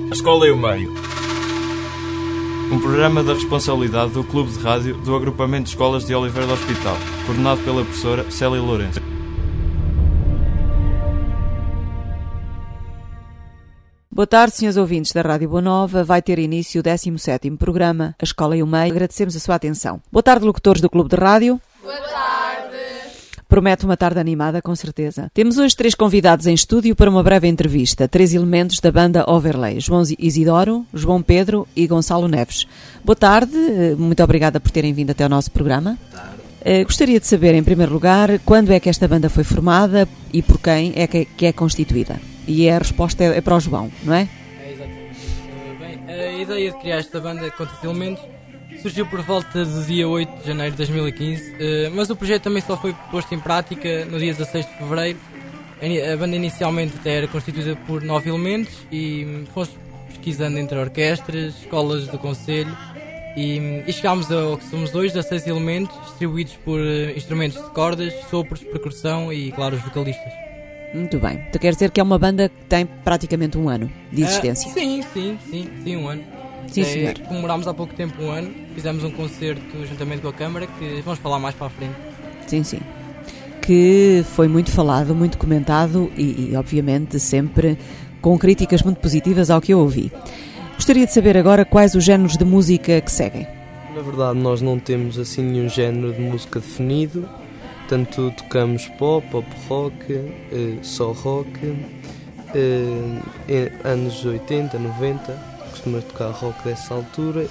A Escola e o Meio. Um programa da responsabilidade do Clube de Rádio do Agrupamento de Escolas de Oliveira do Hospital, coordenado pela professora Célia Lourenço. Boa tarde, senhores ouvintes da Rádio Boa Nova. Vai ter início o 17º programa, A Escola e o Meio. Agradecemos a sua atenção. Boa tarde, locutores do Clube de Rádio. Boa tarde. Promete uma tarde animada, com certeza. Temos hoje 3 convidados em estúdio para uma breve entrevista. 3 elementos da banda Overlay. João Isidoro, João Pedro e Gonçalo Neves. Boa tarde, muito obrigada por terem vindo até ao nosso programa. Boa tarde. Gostaria de saber, em primeiro lugar, quando é que esta banda foi formada e por quem é que é constituída. E a resposta é para o João, não é? É, exatamente. Bem, a ideia de criar esta banda com tantos elementos surgiu por volta do dia 8 de janeiro de 2015, mas o projeto também só foi posto em prática no dia 16 de fevereiro. A banda inicialmente até era constituída por 9 elementos e fomos pesquisando entre orquestras, escolas do concelho e chegámos ao que somos hoje, 16 elementos, distribuídos por instrumentos de cordas, sopros, percussão e, claro, os vocalistas. Muito bem. Tu queres dizer que é uma banda que tem praticamente um ano de existência? Sim, um ano. Sim, senhor. Comemorámos há pouco tempo um ano, fizemos um concerto juntamente com a Câmara, que vamos falar mais para a frente. Sim. Que foi muito falado, muito comentado e obviamente sempre com críticas muito positivas ao que eu ouvi. Gostaria de saber agora quais os géneros de música que seguem. Na verdade, nós não temos assim nenhum género de música definido. Tanto tocamos pop rock, só rock, anos 80, 90, costumamos tocar rock dessa altura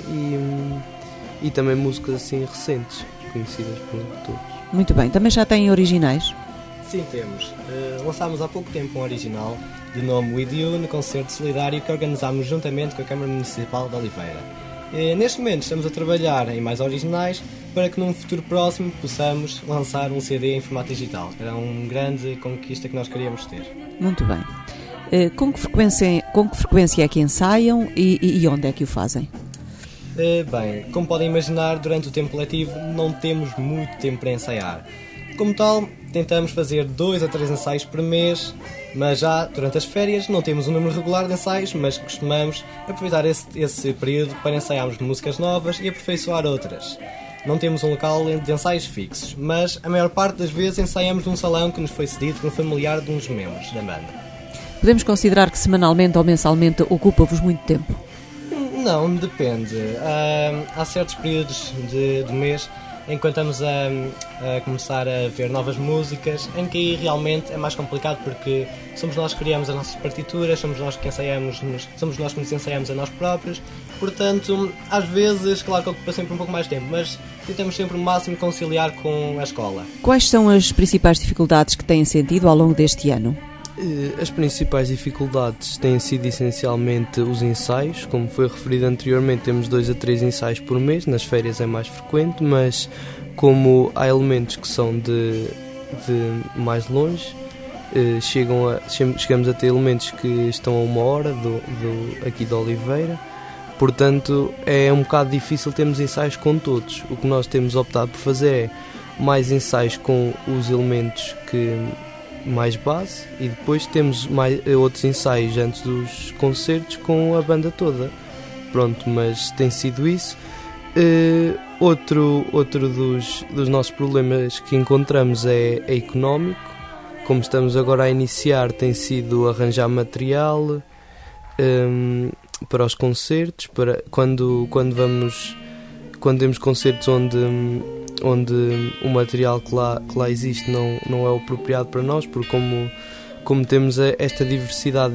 e também músicas assim recentes, conhecidas por todos. Muito bem, também já têm originais? Sim, temos. Lançámos há pouco tempo um original de nome With You no concerto solidário que organizámos juntamente com a Câmara Municipal de Oliveira. Neste momento estamos a trabalhar em mais originais para que num futuro próximo possamos lançar um CD em formato digital. Era uma grande conquista que nós queríamos ter. Muito bem. Com que frequência é que ensaiam e onde é que o fazem? Bem, como podem imaginar, durante o tempo letivo não temos muito tempo para ensaiar. Como tal, tentamos fazer 2 a 3 ensaios por mês, mas já durante as férias não temos um número regular de ensaios, mas costumamos aproveitar esse período para ensaiarmos músicas novas e aperfeiçoar outras. Não temos um local de ensaios fixos, mas a maior parte das vezes ensaiamos num salão que nos foi cedido por um familiar de um dos membros da banda. Podemos considerar que semanalmente ou mensalmente ocupa-vos muito tempo? Não, depende. Há certos períodos do mês em que estamos a começar a ver novas músicas, em que aí realmente é mais complicado porque somos nós que criamos as nossas partituras, somos nós que nos ensaiamos a nós próprios, portanto, às vezes, claro que ocupa sempre um pouco mais de tempo, mas tentamos sempre o máximo conciliar com a escola. Quais são as principais dificuldades que têm sentido ao longo deste ano? As principais dificuldades têm sido essencialmente os ensaios. Como foi referido anteriormente, temos 2 a 3 ensaios por mês, nas férias é mais frequente, mas como há elementos que são de mais longe, chegamos a ter elementos que estão a 1 hora aqui de Oliveira, portanto é um bocado difícil termos ensaios com todos. O que nós temos optado por fazer é mais ensaios com os elementos mais base e depois temos outros ensaios antes dos concertos com a banda toda. Pronto, mas tem sido isso. Outro dos nossos problemas que encontramos é económico. Como estamos agora a iniciar, tem sido arranjar material para os concertos, para quando temos concertos onde o material que lá existe não é o apropriado para nós, porque como temos esta diversidade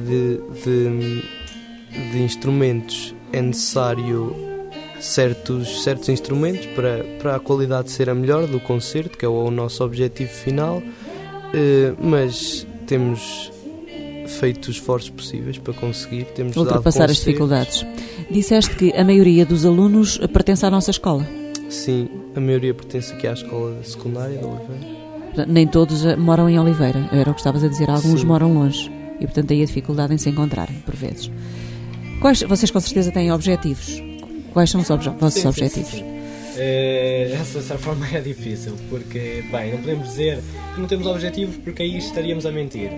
de instrumentos, é necessário certos instrumentos para a qualidade ser a melhor do concerto, que é o nosso objetivo final, mas temos feito os esforços possíveis para conseguir, temos ultrapassar as dificuldades. Disseste que a maioria dos alunos pertence à nossa escola. Sim, a maioria pertence aqui à escola secundária de Oliveira. Nem todos moram em Oliveira, era o que estavas a dizer, alguns Sim. moram longe e portanto aí a dificuldade em se encontrarem, por vezes. Vocês com certeza têm objetivos. Quais são os vossos objetivos? Sim. Essa forma é difícil, porque, bem, não podemos dizer que não temos objetivos porque aí estaríamos a mentir.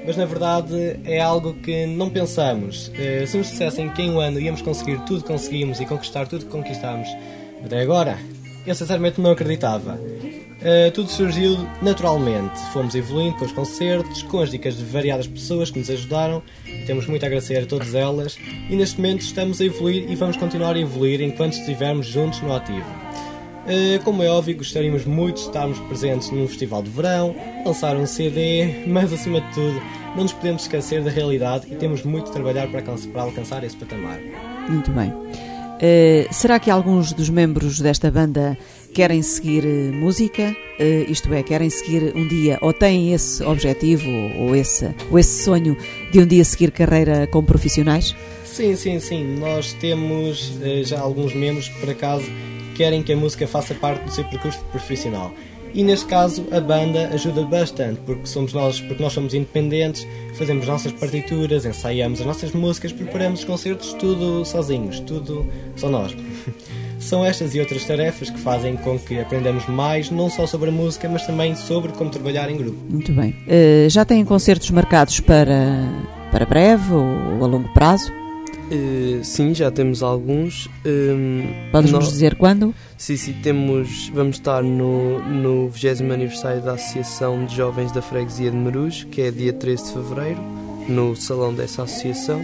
mas na verdade é algo que não pensamos. Se nos dissessem que em um ano íamos conseguir tudo que conseguimos e conquistar tudo que conquistámos até agora, eu sinceramente não acreditava. Tudo surgiu naturalmente. Fomos evoluindo com os concertos, com as dicas de variadas pessoas que nos ajudaram, e temos muito a agradecer a todas elas, e neste momento estamos a evoluir e vamos continuar a evoluir enquanto estivermos juntos no ativo. Como é óbvio, gostaríamos muito de estarmos presentes num festival de verão, lançar um CD, mas acima de tudo não nos podemos esquecer da realidade e temos muito de trabalhar para alcançar esse patamar. Muito bem. Será que alguns dos membros desta banda querem seguir música? Isto é, querem seguir um dia, ou têm esse objetivo ou esse sonho de um dia seguir carreira como profissionais? Sim. Nós temos já alguns membros que por acaso querem que a música faça parte do seu percurso profissional. E neste caso a banda ajuda bastante, porque nós somos independentes, fazemos nossas partituras, ensaiamos as nossas músicas, preparamos os concertos, tudo sozinhos, tudo só nós. São estas e outras tarefas que fazem com que aprendamos mais, não só sobre a música, mas também sobre como trabalhar em grupo. Muito bem. Já têm concertos marcados para breve ou a longo prazo? Sim, já temos alguns. Podes-nos dizer quando? Sim, vamos estar no 20º aniversário da Associação de Jovens da Freguesia de Meruge, que é dia 13 de fevereiro, no salão dessa associação.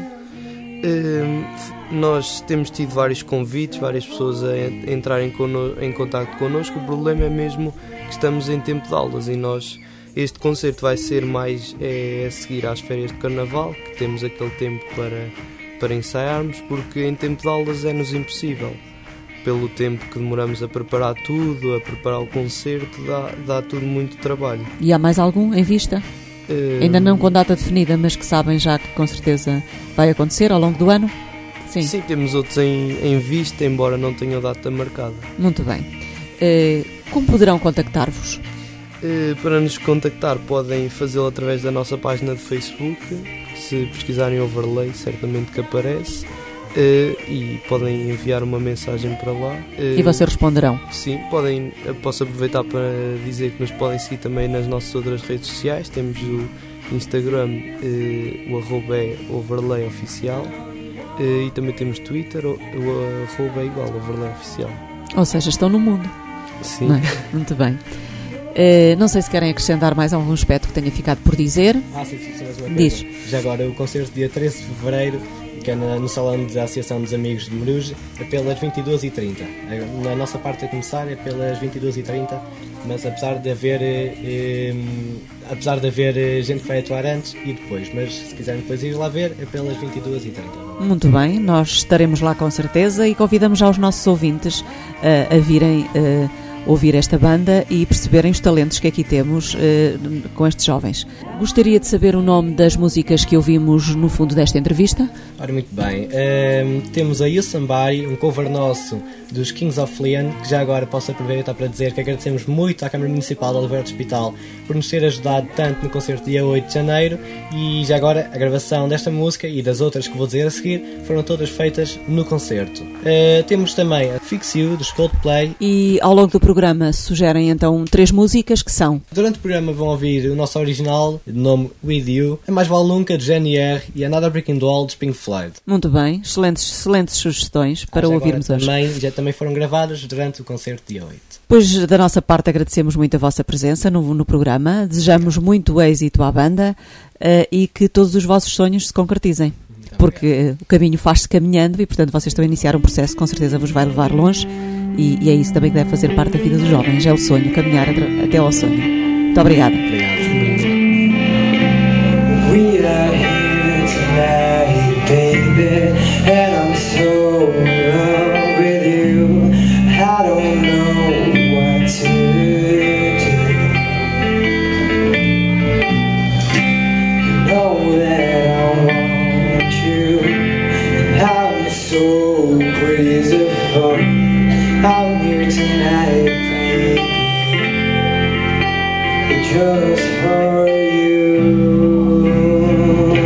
Nós temos tido vários convites, várias pessoas a entrarem em contacto connosco. O problema é mesmo que estamos em tempo de aulas e este concerto vai ser mais a seguir às férias de Carnaval, que temos aquele tempo para ensaiarmos, porque em tempo de aulas é-nos impossível. Pelo tempo que demoramos a preparar tudo, a preparar o concerto, dá tudo muito trabalho. E há mais algum em vista? Ainda não com data definida, mas que sabem já que com certeza vai acontecer ao longo do ano? Sim, temos outros em vista, embora não tenham data marcada. Muito bem. Como poderão contactar-vos? Para nos contactar podem fazê-lo através da nossa página de Facebook. Se pesquisarem Overlay, certamente que aparece. E podem enviar uma mensagem para lá. E vocês responderão? Sim, posso aproveitar para dizer que nos podem seguir também nas nossas outras redes sociais. Temos o Instagram, o arroba é Overlay Oficial, e também temos Twitter, o arroba é igual, Overlay Oficial. Ou seja, estão no mundo. Sim. Não é? Muito bem. Não sei se querem acrescentar mais algum aspecto que tenha ficado por dizer. Sim, Diz. Já agora, o concerto dia 13 de fevereiro, que é no salão da Associação dos Amigos de Meruge, é pelas 22h30. Na nossa parte a começar é pelas 22h30, mas apesar de haver gente que vai atuar antes e depois, mas se quiserem depois ir lá ver, é pelas 22h30. Muito bem, nós estaremos lá com certeza e convidamos já os nossos ouvintes a virem ouvir esta banda e perceberem os talentos que aqui temos com estes jovens. Gostaria de saber o nome das músicas que ouvimos no fundo desta entrevista? Ora, muito bem. Temos a You Somebody, um cover nosso dos Kings of Leon, que já agora posso aproveitar para dizer que agradecemos muito à Câmara Municipal de Oliveira do Hospital por nos ter ajudado tanto no concerto dia 8 de janeiro, e já agora a gravação desta música e das outras que vou dizer a seguir foram todas feitas no concerto. Temos também a Fix You, dos Coldplay. E ao longo do programa sugerem então 3 músicas que são? Durante o programa vão ouvir o nosso original, de nome With You, A Mais Vale Nunca, de Jenny R, e Another Brick in the Wall, de Pink Floyd. Muito bem, excelentes sugestões para ouvirmos hoje. Já também foram gravadas durante o concerto dia 8. Pois, da nossa parte, agradecemos muito a vossa presença no programa, desejamos muito êxito à banda e que todos os vossos sonhos se concretizem. Porque o caminho faz-se caminhando e, portanto, vocês estão a iniciar um processo que com certeza vos vai levar longe, e é isso também que deve fazer parte da vida dos jovens, é o sonho, caminhar até ao sonho. Muito obrigada. We are here tonight, baby, and I'm so in love with you. I don't know what to do. You know that I want you, and I'm so crazy for I'm here tonight, baby, just for you.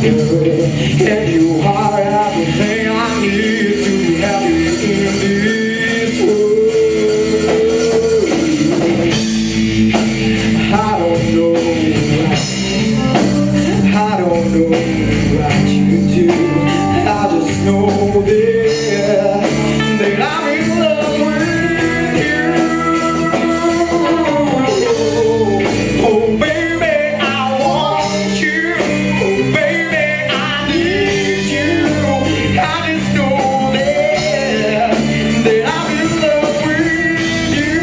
And you are everything I need to have you in this world. I don't know what you do. I just know that I'm in love with you. Oh baby, I want you. Oh baby, I need you. I just know that I'm in love with you.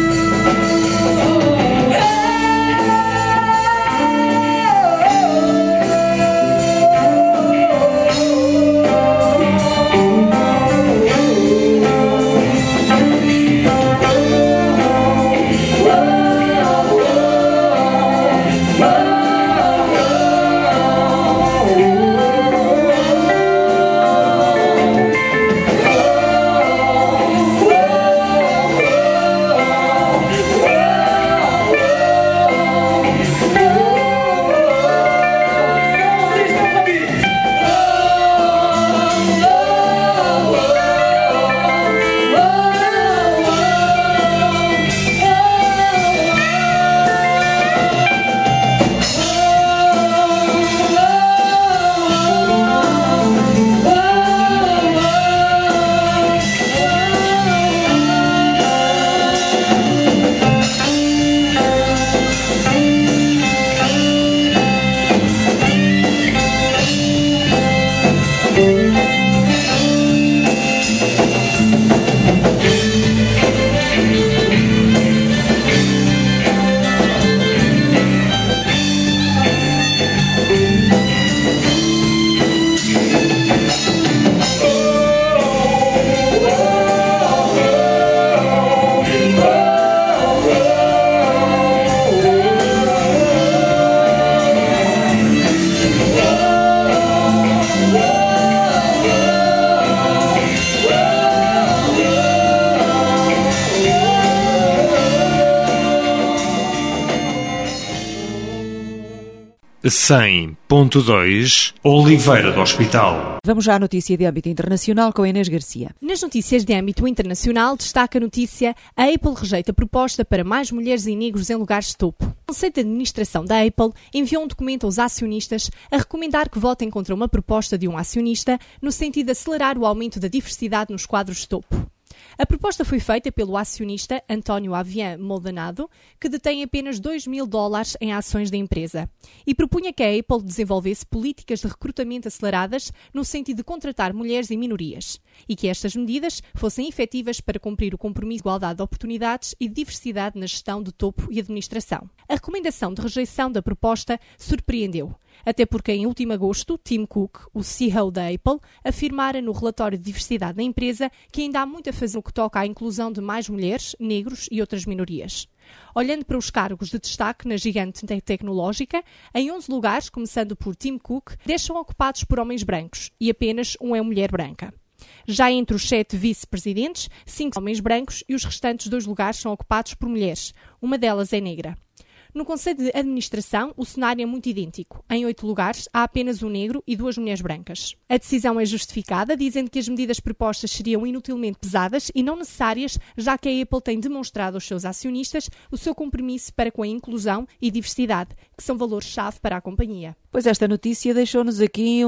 Oliveira do Hospital. Vamos já à notícia de âmbito internacional com a Inês Garcia. Nas notícias de âmbito internacional, destaca a notícia: a Apple rejeita a proposta para mais mulheres e negros em lugares de topo. O Conselho de Administração da Apple enviou um documento aos acionistas a recomendar que votem contra uma proposta de um acionista no sentido de acelerar o aumento da diversidade nos quadros de topo. A proposta foi feita pelo acionista António Avian Maldonado, que detém apenas $2.000 em ações da empresa, e propunha que a Apple desenvolvesse políticas de recrutamento aceleradas no sentido de contratar mulheres e minorias, e que estas medidas fossem efetivas para cumprir o compromisso de igualdade de oportunidades e de diversidade na gestão de topo e administração. A recomendação de rejeição da proposta surpreendeu, até porque em último agosto, Tim Cook, o CEO da Apple, afirmara no relatório de diversidade da empresa que ainda há muito a fazer no que toca à inclusão de mais mulheres, negros e outras minorias. Olhando para os cargos de destaque na gigante tecnológica, em 11 lugares, começando por Tim Cook, 10 são ocupados por homens brancos e apenas um é mulher branca. Já entre os 7 vice-presidentes, 5 são homens brancos e os restantes 2 lugares são ocupados por mulheres. Uma delas é negra. No Conselho de Administração, o cenário é muito idêntico. Em 8 lugares, há apenas um negro e 2 mulheres brancas. A decisão é justificada, dizendo que as medidas propostas seriam inutilmente pesadas e não necessárias, já que a Apple tem demonstrado aos seus acionistas o seu compromisso para com a inclusão e diversidade, que são valores-chave para a companhia. Pois esta notícia deixou-nos aqui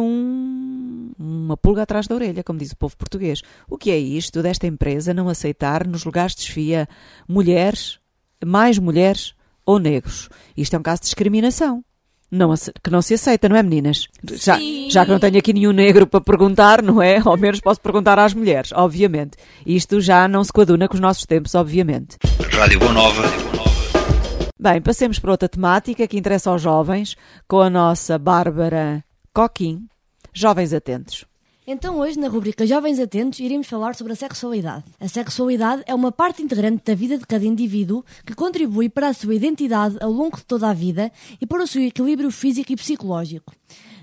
uma pulga atrás da orelha, como diz o povo português. O que é isto desta empresa não aceitar nos lugares de chefia mulheres, mais mulheres ou negros? Isto é um caso de discriminação. Que não se aceita, não é, meninas? Já que não tenho aqui nenhum negro para perguntar, não é? Ao menos posso perguntar às mulheres, obviamente. Isto já não se coaduna com os nossos tempos, obviamente. Rádio Boa Nova. Bem, passemos para outra temática que interessa aos jovens, com a nossa Bárbara Coquim. Jovens atentos. Então hoje, na rubrica Jovens Atentos, iremos falar sobre a sexualidade. A sexualidade é uma parte integrante da vida de cada indivíduo que contribui para a sua identidade ao longo de toda a vida e para o seu equilíbrio físico e psicológico.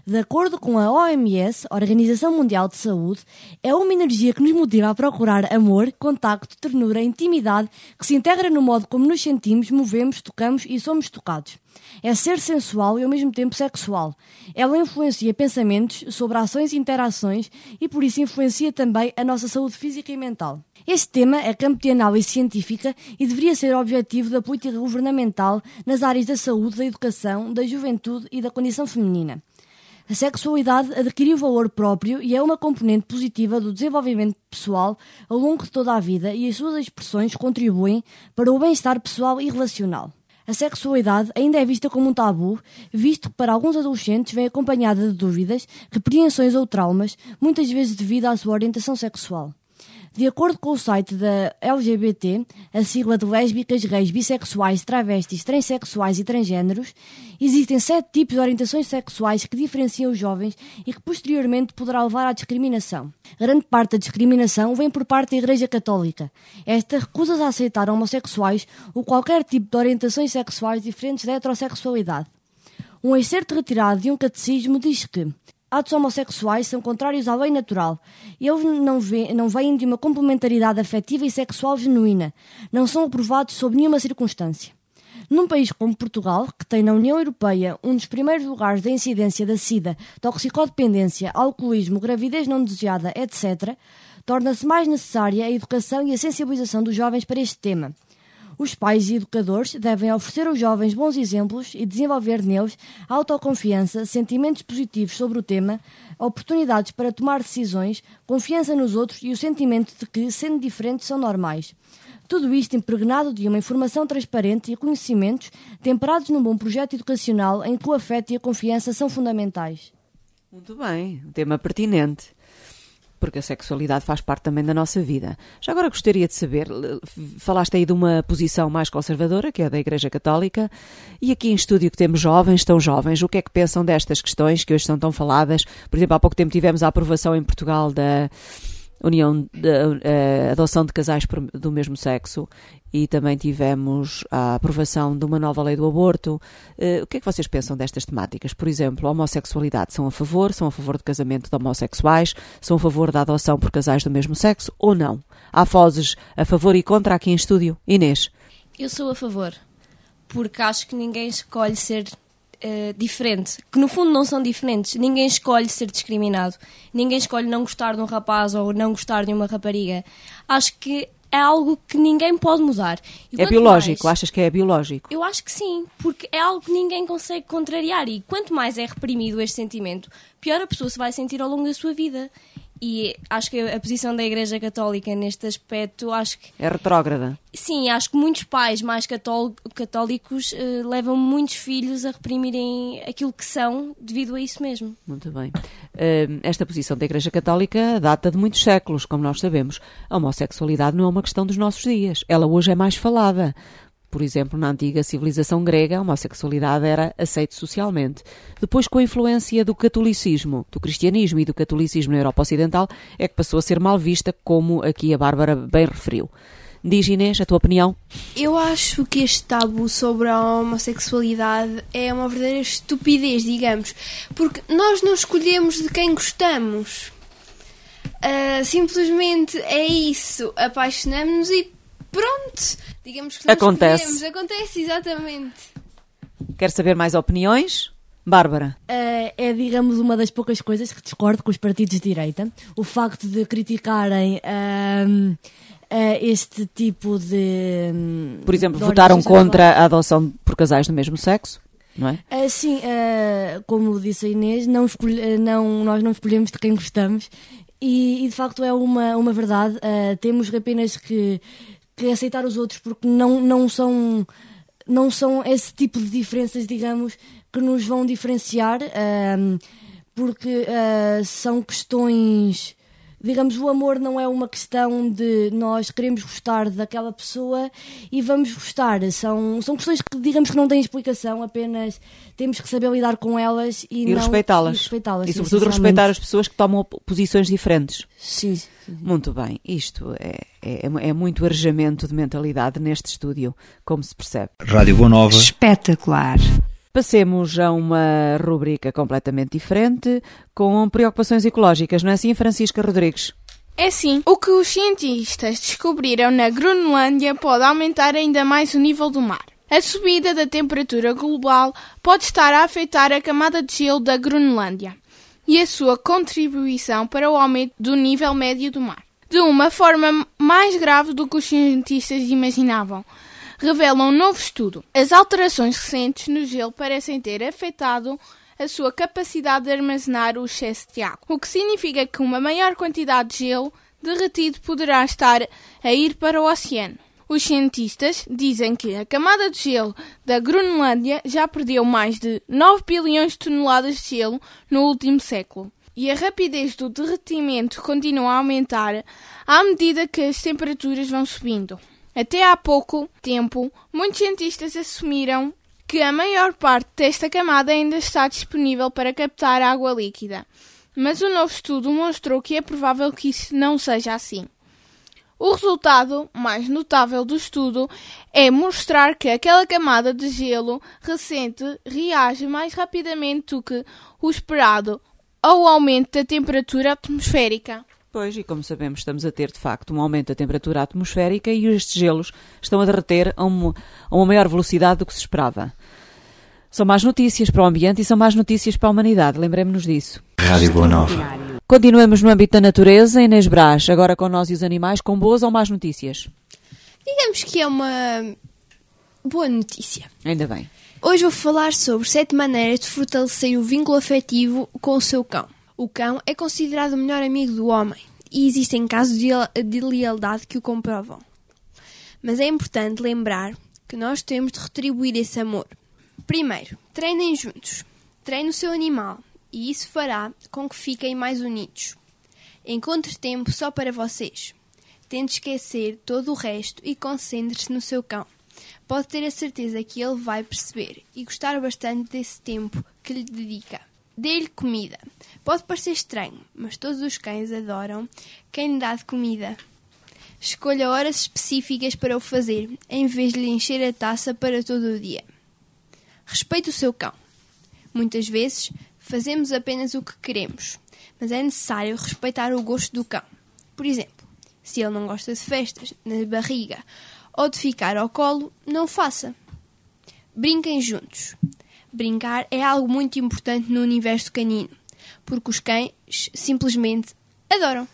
De acordo com a OMS, Organização Mundial de Saúde, é uma energia que nos motiva a procurar amor, contacto, ternura, intimidade, que se integra no modo como nos sentimos, movemos, tocamos e somos tocados. É ser sensual e ao mesmo tempo sexual. Ela influencia pensamentos sobre ações e interações e por isso influencia também a nossa saúde física e mental. Este tema é campo de análise científica e deveria ser objetivo da política governamental nas áreas da saúde, da educação, da juventude e da condição feminina. A sexualidade adquiriu valor próprio e é uma componente positiva do desenvolvimento pessoal ao longo de toda a vida e as suas expressões contribuem para o bem-estar pessoal e relacional. A sexualidade ainda é vista como um tabu, visto que para alguns adolescentes vem acompanhada de dúvidas, repreensões ou traumas, muitas vezes devido à sua orientação sexual. De acordo com o site da LGBT, a sigla de lésbicas, gays, bissexuais, travestis, transexuais e transgêneros, existem 7 tipos de orientações sexuais que diferenciam os jovens e que posteriormente poderá levar à discriminação. Grande parte da discriminação vem por parte da Igreja Católica. Esta recusa-se a aceitar homossexuais ou qualquer tipo de orientações sexuais diferentes da heterossexualidade. Um excerto retirado de um catecismo diz que atos homossexuais são contrários à lei natural. Eles não vêm de uma complementaridade afetiva e sexual genuína. Não são aprovados sob nenhuma circunstância. Num país como Portugal, que tem na União Europeia um dos primeiros lugares da incidência da SIDA, toxicodependência, alcoolismo, gravidez não desejada, etc., torna-se mais necessária a educação e a sensibilização dos jovens para este tema. Os pais e educadores devem oferecer aos jovens bons exemplos e desenvolver neles autoconfiança, sentimentos positivos sobre o tema, oportunidades para tomar decisões, confiança nos outros e o sentimento de que, sendo diferentes, são normais. Tudo isto impregnado de uma informação transparente e conhecimentos temperados num bom projeto educacional em que o afeto e a confiança são fundamentais. Muito bem, um tema pertinente. Porque a sexualidade faz parte também da nossa vida. Já agora gostaria de saber, falaste aí de uma posição mais conservadora, que é a da Igreja Católica, e aqui em estúdio que temos jovens, tão jovens, o que é que pensam destas questões que hoje são tão faladas? Por exemplo, há pouco tempo tivemos a aprovação em Portugal da união, da adoção de casais do mesmo sexo, e também tivemos a aprovação de uma nova lei do aborto. O que é que vocês pensam destas temáticas? Por exemplo, a homossexualidade, são a favor do casamento de homossexuais, são a favor da adoção por casais do mesmo sexo ou não? Há vozes a favor e contra aqui em estúdio? Inês? Eu sou a favor, porque acho que ninguém escolhe ser diferente, que no fundo não são diferentes. Ninguém escolhe ser discriminado, ninguém escolhe não gostar de um rapaz ou não gostar de uma rapariga. Acho que é algo que ninguém pode mudar. É biológico? Achas que é biológico? Eu acho que sim, porque é algo que ninguém consegue contrariar e quanto mais é reprimido este sentimento, pior a pessoa se vai sentir ao longo da sua vida. E acho que a posição da Igreja Católica neste aspecto, acho que... É retrógrada? Sim, acho que muitos pais mais católicos levam muitos filhos a reprimirem aquilo que são devido a isso mesmo. Muito bem. Esta posição da Igreja Católica data de muitos séculos, como nós sabemos. A homossexualidade não é uma questão dos nossos dias. Ela hoje é mais falada. Por exemplo, na antiga civilização grega, a homossexualidade era aceita socialmente. Depois, com a influência do catolicismo, do cristianismo e do catolicismo na Europa Ocidental, é que passou a ser mal vista, como aqui a Bárbara bem referiu. Diz, Inês, a tua opinião? Eu acho que este tabu sobre a homossexualidade é uma verdadeira estupidez, digamos, porque nós não escolhemos de quem gostamos. Simplesmente é isso, apaixonamos-nos e pronto, digamos que não escolhemos. Acontece, exatamente. Quer saber mais opiniões? Bárbara? É, digamos, uma das poucas coisas que discordo com os partidos de direita. O facto de criticarem este tipo de... Por exemplo, votaram contra a adoção por casais do mesmo sexo, não é? Sim, como disse a Inês, nós não escolhemos de quem gostamos e de facto é uma verdade. Temos apenas que aceitar os outros porque não são esse tipo de diferenças, digamos, que nos vão diferenciar, porque são questões, digamos, o amor não é uma questão de nós queremos gostar daquela pessoa e vamos gostar, são questões que, digamos, que não têm explicação, apenas temos que saber lidar com elas e respeitá-las. E sobretudo respeitar as pessoas que tomam posições diferentes. Sim. Muito bem, isto é muito arejamento de mentalidade neste estúdio, como se percebe. Rádio Boa Nova. Espetacular. Passemos a uma rubrica completamente diferente, com preocupações ecológicas, não é assim, Francisca Rodrigues? É sim. O que os cientistas descobriram na Groenlândia pode aumentar ainda mais o nível do mar. A subida da temperatura global pode estar a afetar a camada de gelo da Groenlândia e a sua contribuição para o aumento do nível médio do mar, de uma forma mais grave do que os cientistas imaginavam, revela um novo estudo. As alterações recentes no gelo parecem ter afetado a sua capacidade de armazenar o excesso de água, o que significa que uma maior quantidade de gelo derretido poderá estar a ir para o oceano. Os cientistas dizem que a camada de gelo da Groenlândia já perdeu mais de 9 bilhões de toneladas de gelo no último século. E a rapidez do derretimento continua a aumentar à medida que as temperaturas vão subindo. Até há pouco tempo, muitos cientistas assumiram que a maior parte desta camada ainda está disponível para captar água líquida. Mas um novo estudo mostrou que é provável que isso não seja assim. O resultado mais notável do estudo é mostrar que aquela camada de gelo recente reage mais rapidamente do que o esperado ao aumento da temperatura atmosférica. Pois, e como sabemos, estamos a ter, de facto, um aumento da temperatura atmosférica e estes gelos estão a derreter a uma maior velocidade do que se esperava. São más notícias para o ambiente e são más notícias para a humanidade, lembremos-nos disso. Rádio Boa Nova. Continuamos no âmbito da natureza, Inês Brás, agora com nós e os animais, com boas ou más notícias? Digamos que é uma boa notícia. Ainda bem. Hoje vou falar sobre 7 maneiras de fortalecer o vínculo afetivo com o seu cão. O cão é considerado o melhor amigo do homem e existem casos de lealdade que o comprovam. Mas é importante lembrar que nós temos de retribuir esse amor. Primeiro, treinem juntos. Treine o seu animal e isso fará com que fiquem mais unidos. Encontre tempo só para vocês. Tente esquecer todo o resto e concentre-se no seu cão. Pode ter a certeza que ele vai perceber e gostar bastante desse tempo que lhe dedica. Dê-lhe comida. Pode parecer estranho, mas todos os cães adoram quem lhe dá de comida. Escolha horas específicas para o fazer, em vez de lhe encher a taça para todo o dia. Respeite o seu cão. Muitas vezes fazemos apenas o que queremos, mas é necessário respeitar o gosto do cão. Por exemplo, se ele não gosta de festas, na barriga ou de ficar ao colo, não o faça. Brinquem juntos. Brincar é algo muito importante no universo canino, porque os cães simplesmente adoram.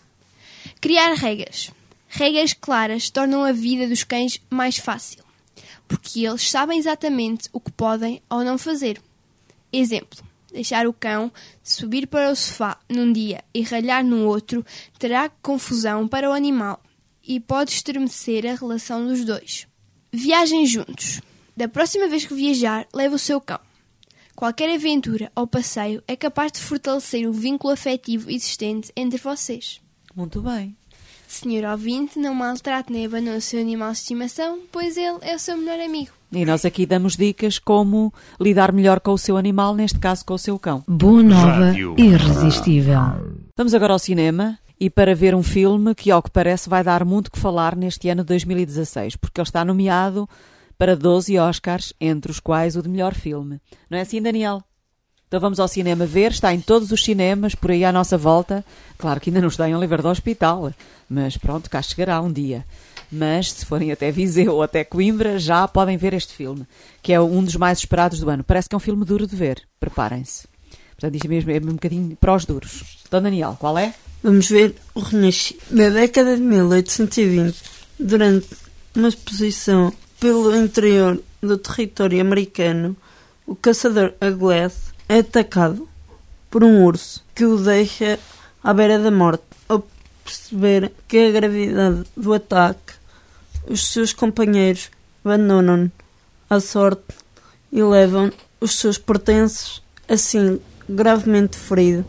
Criar regras. Regras claras tornam a vida dos cães mais fácil, porque eles sabem exatamente o que podem ou não fazer. Exemplo, deixar o cão subir para o sofá num dia e ralhar no outro terá confusão para o animal e pode estremecer a relação dos dois. Viajem juntos. Da próxima vez que viajar, leve o seu cão. Qualquer aventura ou passeio é capaz de fortalecer o vínculo afetivo existente entre vocês. Muito bem. Senhor ouvinte, não maltrate nem abandone o seu animal de estimação, pois ele é o seu melhor amigo. E nós aqui damos dicas como lidar melhor com o seu animal, neste caso com o seu cão. Boa Nova, irresistível. Vamos agora ao cinema e para ver um filme que, ao que parece, vai dar muito que falar neste ano de 2016, porque ele está nomeado para 12 Oscars, entre os quais o de melhor filme. Não é assim, Daniel? Então vamos ao cinema ver, está em todos os cinemas, por aí à nossa volta. Claro que ainda não está em Oliveira do Hospital, mas pronto, cá chegará um dia. Mas se forem até Viseu ou até Coimbra, já podem ver este filme, que é um dos mais esperados do ano. Parece que é um filme duro de ver, preparem-se. Portanto, isto mesmo é um bocadinho para os duros. Então, Daniel, qual é? Vamos ver o Renascimento. Na década de 1820, durante uma exposição pelo interior do território americano, o caçador Aglaé é atacado por um urso que o deixa à beira da morte. Ao perceber que a gravidade do ataque, os seus companheiros abandonam-no à sorte e levam os seus pertences, assim gravemente ferido,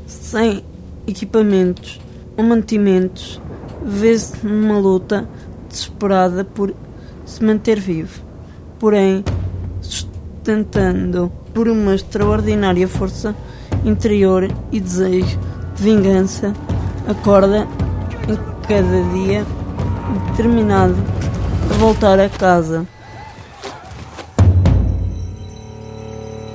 sem equipamentos ou mantimentos, vê-se numa luta desesperada por se manter vivo. Porém, sustentando por uma extraordinária força interior e desejo de vingança, acorda em cada dia determinado a voltar a casa.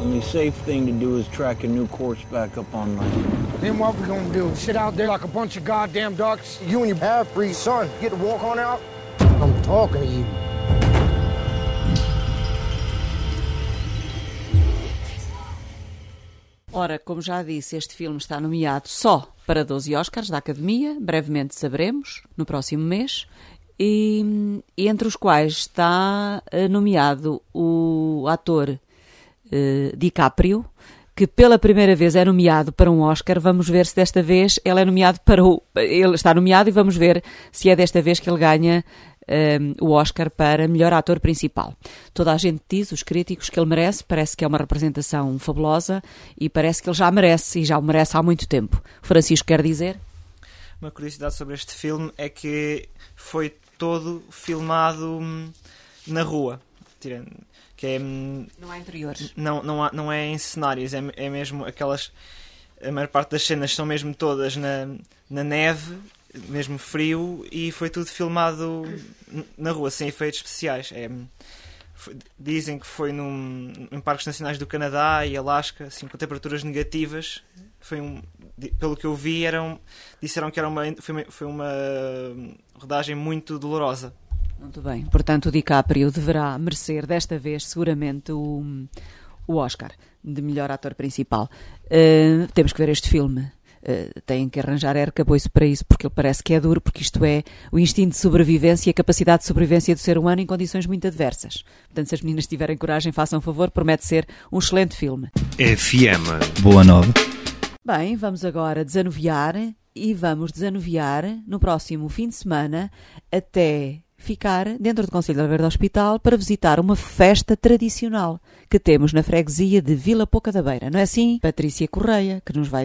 only safe thing to do is track a new course back up on land. Then what we gonna do? Sit out there like a bunch of goddamn ducks? You and your half-breed son get to walk on out? I'm talking to you. Ora, como já disse, este filme está nomeado só para 12 Oscars da Academia, brevemente saberemos, no próximo mês, e entre os quais está nomeado o ator DiCaprio, que pela primeira vez é nomeado para um Oscar. Vamos ver se desta vez ele é nomeado ele está nomeado e vamos ver se é desta vez que ele ganha o Oscar para melhor ator principal. Toda a gente diz, os críticos, que ele merece, parece que é uma representação fabulosa e parece que ele já merece, e já o merece há muito tempo. O Francisco quer dizer? Uma curiosidade sobre este filme é que foi todo filmado na rua, que é, não há interiores. Não é em cenários, é mesmo aquelas... A maior parte das cenas são mesmo todas na neve, mesmo frio, e foi tudo filmado na rua, sem efeitos especiais. Dizem que foi em parques nacionais do Canadá e Alasca, assim, com temperaturas negativas. Pelo que eu vi, disseram que foi uma rodagem muito dolorosa. Muito bem, portanto o DiCaprio deverá merecer desta vez seguramente o Oscar de melhor ator principal. Temos que ver este filme. Têm que arranjar arcabouço para isso, porque ele parece que é duro, porque isto é o instinto de sobrevivência e a capacidade de sobrevivência do ser humano em condições muito adversas. Portanto, se as meninas tiverem coragem, façam um favor, promete ser um excelente filme. FM Boa Nova. Bem, vamos agora desanuviar, e vamos desanuviar no próximo fim de semana até ficar dentro do Conselho de Oliveira do Hospital para visitar uma festa tradicional que temos na freguesia de Vila Pouca da Beira. Não é assim, Patrícia Correia, que nos vai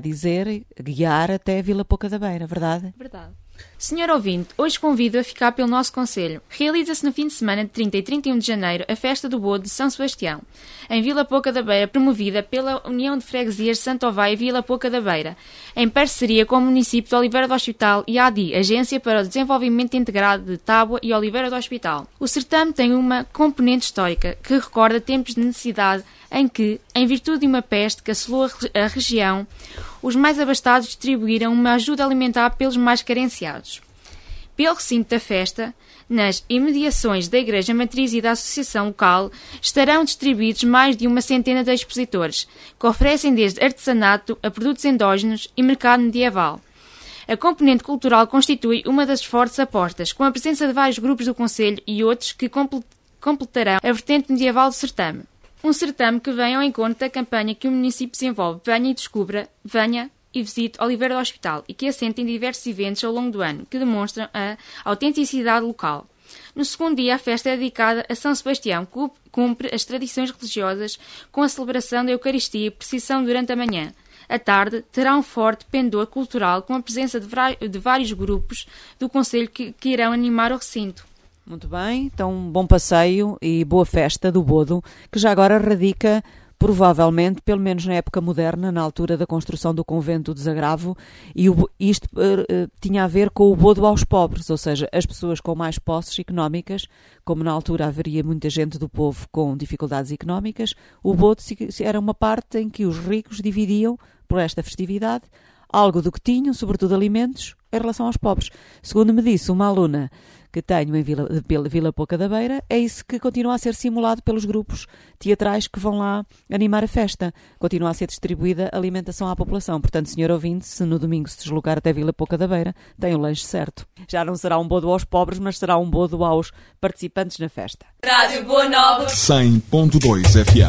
guiar até Vila Pouca da Beira, verdade? Verdade. Senhor ouvinte, hoje convido a ficar pelo nosso concelho. Realiza-se no fim de semana de 30 e 31 de janeiro a Festa do Bodo de São Sebastião, em Vila Pouca da Beira, promovida pela União de Freguesias de Santo Ovaio e Vila Pouca da Beira, em parceria com o município de Oliveira do Hospital e a ADI, Agência para o Desenvolvimento Integrado de Tábua e Oliveira do Hospital. O certame tem uma componente histórica que recorda tempos de necessidade em que, em virtude de uma peste que assolou a região, os mais abastados distribuíram uma ajuda alimentar pelos mais carenciados. Pelo recinto da festa, nas imediações da Igreja Matriz e da Associação Local, estarão distribuídos mais de uma centena de expositores, que oferecem desde artesanato a produtos endógenos e mercado medieval. A componente cultural constitui uma das fortes apostas, com a presença de vários grupos do concelho e outros que completarão a vertente medieval do certame. Um certame que vem ao encontro da campanha que o município desenvolve Venha e Descubra, Venha e Visite Oliveira do Hospital, e que assenta em diversos eventos ao longo do ano, que demonstram a autenticidade local. No segundo dia, a festa é dedicada a São Sebastião, que cumpre as tradições religiosas com a celebração da Eucaristia e procissão durante a manhã. À tarde, terá um forte pendor cultural com a presença de vários grupos do concelho que irão animar o recinto. Muito bem, então um bom passeio e boa festa do Bodo, que já agora radica, provavelmente, pelo menos na época moderna, na altura da construção do convento do Desagravo, e isto tinha a ver com o Bodo aos pobres, ou seja, as pessoas com mais posses económicas, como na altura haveria muita gente do povo com dificuldades económicas, o Bodo era uma parte em que os ricos dividiam, por esta festividade, algo do que tinham, sobretudo alimentos, em relação aos pobres. Segundo me disse uma aluna que tenho em Vila Pouca da Beira, é isso que continua a ser simulado pelos grupos teatrais que vão lá animar a festa. Continua a ser distribuída alimentação à população. Portanto, senhor ouvinte, se no domingo se deslocar até Vila Pouca da Beira, tem o lanche certo. Já não será um bodo aos pobres, mas será um bodo aos participantes na festa. Rádio Boa Nova 100.2 FM.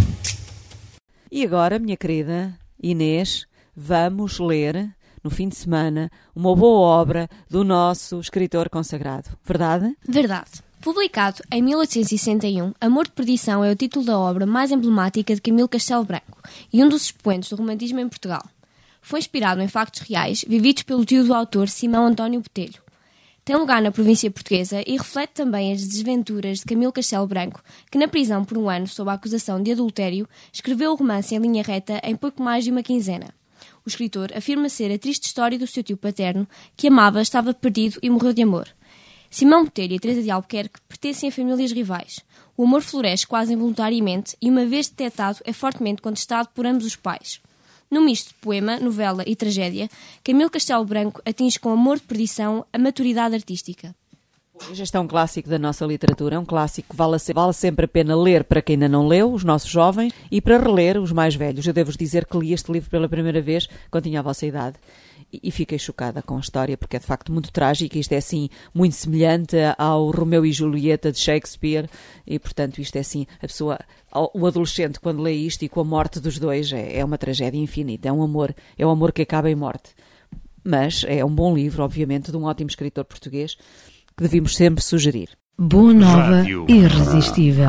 E agora, minha querida Inês, vamos ler no fim de semana, uma boa obra do nosso escritor consagrado. Verdade? Verdade. Publicado em 1861, Amor de Perdição é o título da obra mais emblemática de Camilo Castelo Branco e um dos expoentes do romantismo em Portugal. Foi inspirado em factos reais, vividos pelo tio do autor, Simão António Botelho. Tem lugar na província portuguesa e reflete também as desventuras de Camilo Castelo Branco, que na prisão por um ano sob a acusação de adultério, escreveu o romance em linha reta em pouco mais de uma quinzena. O escritor afirma ser a triste história do seu tio paterno, que amava, estava perdido e morreu de amor. Simão Botelho e Teresa de Albuquerque pertencem a famílias rivais. O amor floresce quase involuntariamente e, uma vez detectado, é fortemente contestado por ambos os pais. No misto de poema, novela e tragédia, Camilo Castelo Branco atinge com amor de perdição a maturidade artística. Este é um clássico da nossa literatura, é um clássico que vale sempre a pena ler para quem ainda não leu, os nossos jovens, e para reler os mais velhos. Eu devo-vos dizer que li este livro pela primeira vez quando tinha a vossa idade e fiquei chocada com a história, porque é de facto muito trágica. Isto é assim muito semelhante ao Romeu e Julieta de Shakespeare e portanto isto é assim, o adolescente quando lê isto e com a morte dos dois é uma tragédia infinita, é um amor que acaba em morte. Mas é um bom livro, obviamente, de um ótimo escritor português que devíamos sempre sugerir. Boa Nova, irresistível.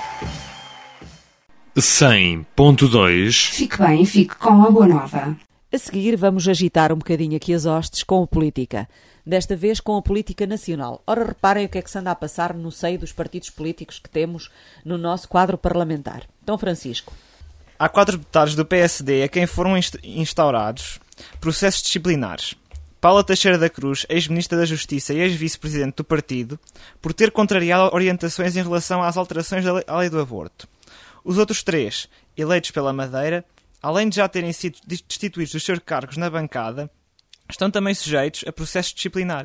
.2 Fique bem, fique com a Boa Nova. A seguir, vamos agitar um bocadinho aqui as hostes com a política. Desta vez com a política nacional. Ora, reparem o que é que se anda a passar no seio dos partidos políticos que temos no nosso quadro parlamentar. Então, Francisco. Há 4 deputados do PSD a quem foram instaurados processos disciplinares. Paula Teixeira da Cruz, ex-ministra da Justiça e ex-vice-presidente do partido, por ter contrariado orientações em relação às alterações à lei do aborto. Os outros 3, eleitos pela Madeira, além de já terem sido destituídos dos seus cargos na bancada, estão também sujeitos a processo disciplinar.